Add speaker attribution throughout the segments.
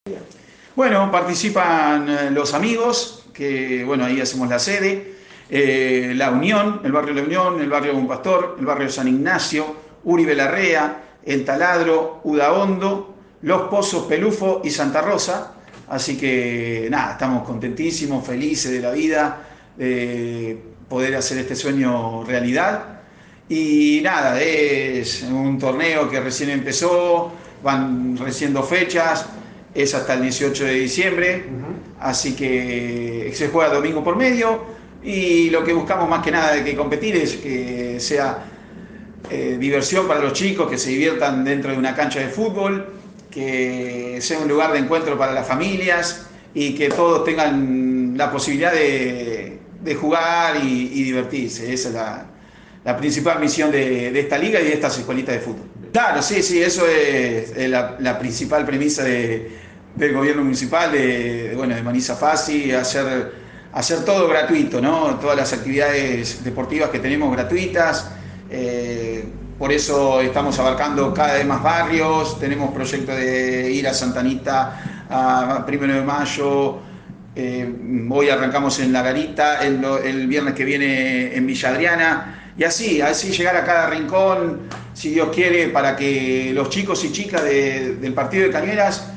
Speaker 1: Bueno, participan los amigos, que bueno, ahí hacemos la sede, La Unión, el barrio La Unión, el barrio Buen Pastor, el barrio San Ignacio, Uribe Larrea, El Taladro, Udaondo, Los Pozos, Pelufo y Santa Rosa. Así que nada, estamos contentísimos, felices de la vida, de poder hacer este sueño realidad. Y nada, es un torneo que recién empezó, van recién 2 fechas, es hasta el 18 de diciembre, así que se juega domingo por medio y lo que buscamos más que nada de que competir es que sea diversión para los chicos, que se diviertan dentro de una cancha de fútbol, que sea un lugar de encuentro para las familias y que todos tengan la posibilidad de jugar y divertirse. Esa es la principal misión de esta liga y de estas escuelitas de fútbol. Claro, sí, eso es la principal premisa del gobierno municipal, de Marisa Fassi, hacer todo gratuito, ¿no? Todas las actividades deportivas que tenemos gratuitas. Por eso estamos abarcando cada vez más barrios, tenemos proyectos de ir a Santa Anita a 1 de mayo, hoy arrancamos en La Garita, el viernes que viene en Villa Adriana, y así llegar a cada rincón, si Dios quiere, para que los chicos y chicas del partido de Cañuelas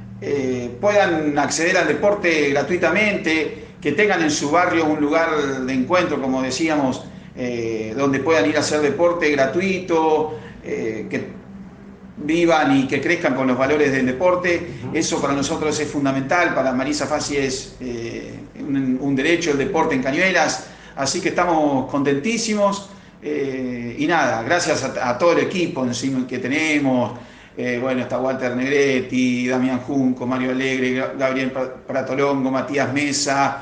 Speaker 1: puedan acceder al deporte gratuitamente, que tengan en su barrio un lugar de encuentro, como decíamos, donde puedan ir a hacer deporte gratuito, que vivan y que crezcan con los valores del deporte. Eso para nosotros es fundamental, para Marisa Fassi es un derecho el deporte en Cañuelas, así que estamos contentísimos y nada, gracias a todo el equipo encima que tenemos. Está Walter Negretti, Damián Junco, Mario Alegre, Gabriel Pratolongo, Matías Mesa,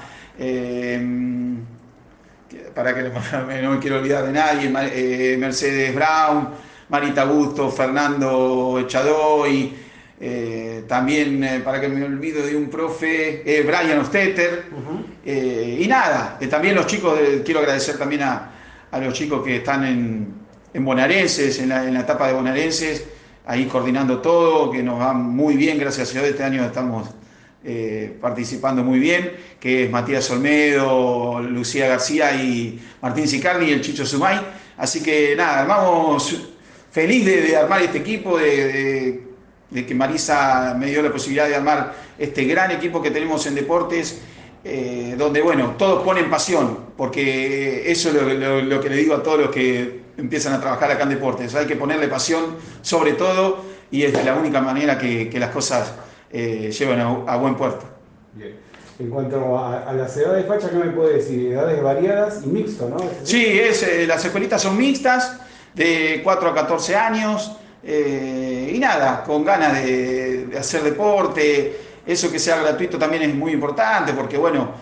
Speaker 1: para que no me quiero olvidar de nadie, Mercedes Brown, Marita Busto, Fernando Echadoy, también, para que me olvido de un profe, Brian Ostetter, y nada, también los chicos, quiero agradecer también a los chicos que están en Bonaerenses, en la etapa de Bonaerenses, ahí coordinando todo, que nos va muy bien, gracias a Dios, este año estamos participando muy bien, que es Matías Olmedo, Lucía García y Martín Sicardi y el Chicho Sumay. Así que nada, armamos feliz de armar este equipo, de que Marisa me dio la posibilidad de armar este gran equipo que tenemos en deportes, donde todos ponen pasión, porque eso es lo que le digo a todos los que empiezan a trabajar acá en deportes. Hay que ponerle pasión sobre todo y es la única manera que las cosas llevan a buen puerto.
Speaker 2: Bien. En cuanto a las edades, Facha, ¿qué me puede decir? Edades variadas y mixto, ¿no?
Speaker 1: Sí, las escuelitas son mixtas, de 4 a 14 años, y nada, con ganas de hacer deporte. Eso que sea gratuito también es muy importante, porque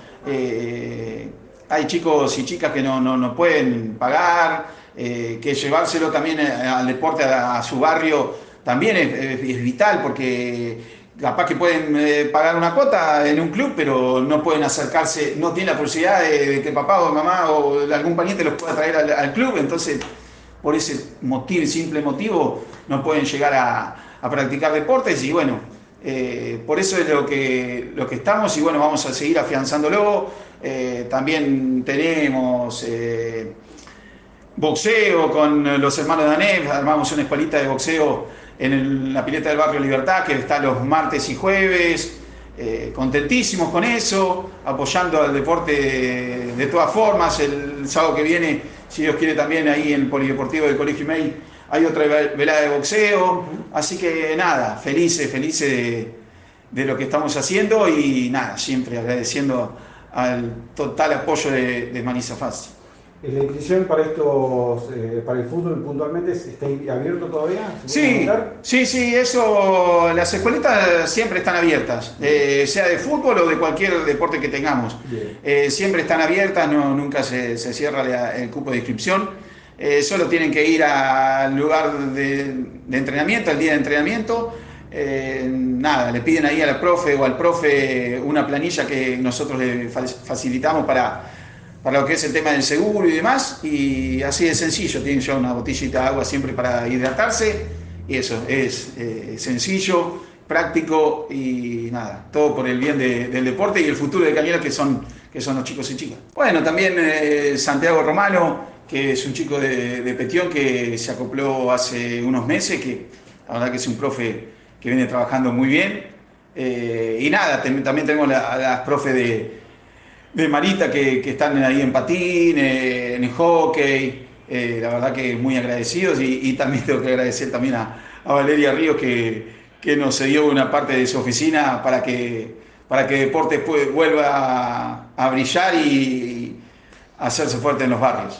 Speaker 1: hay chicos y chicas que no pueden pagar, que llevárselo también al deporte a su barrio también es vital, porque capaz que pueden pagar una cuota en un club, pero no pueden acercarse, no tienen la posibilidad de que papá o mamá o algún pariente los pueda traer al club. Entonces, por ese simple motivo, no pueden llegar a practicar deportes. Y por eso es lo que estamos, y vamos a seguir afianzándolo. También tenemos boxeo con los hermanos Danés, armamos una escuelita de boxeo en la pileta del barrio Libertad, que está los martes y jueves, contentísimos con eso, apoyando al deporte de todas formas. El sábado que viene, si Dios quiere, también ahí en el Polideportivo del Colegio Imei hay otra velada de boxeo, así que nada, felices de lo que estamos haciendo y nada, siempre agradeciendo al total apoyo de Marisa Fassi.
Speaker 2: ¿La inscripción para para el fútbol puntualmente está abierto todavía?
Speaker 1: Sí, eso, las escuelitas siempre están abiertas, sea de fútbol o de cualquier deporte que tengamos. Siempre están abiertas, nunca se cierra el cupo de inscripción. Solo tienen que ir al lugar de entrenamiento, al día de entrenamiento. Le piden ahí a la profe o al profe una planilla que nosotros le facilitamos para lo que es el tema del seguro y demás, y así de sencillo. Tienen ya una botellita de agua siempre para hidratarse, y eso es sencillo práctico y nada, todo por el bien del deporte y el futuro de Cañuelas que son los chicos y chicas. Bueno, también Santiago Romano, que es un chico de Petión que se acopló hace unos meses, que la verdad que es un profe que viene trabajando muy bien. Y nada, también tenemos a las profes de Marita que están ahí en patín, en hockey. La verdad que muy agradecidos y también tengo que agradecer también a Valeria Ríos que nos cedió una parte de su oficina para que Deportes vuelva a brillar y a hacerse fuerte en los barrios.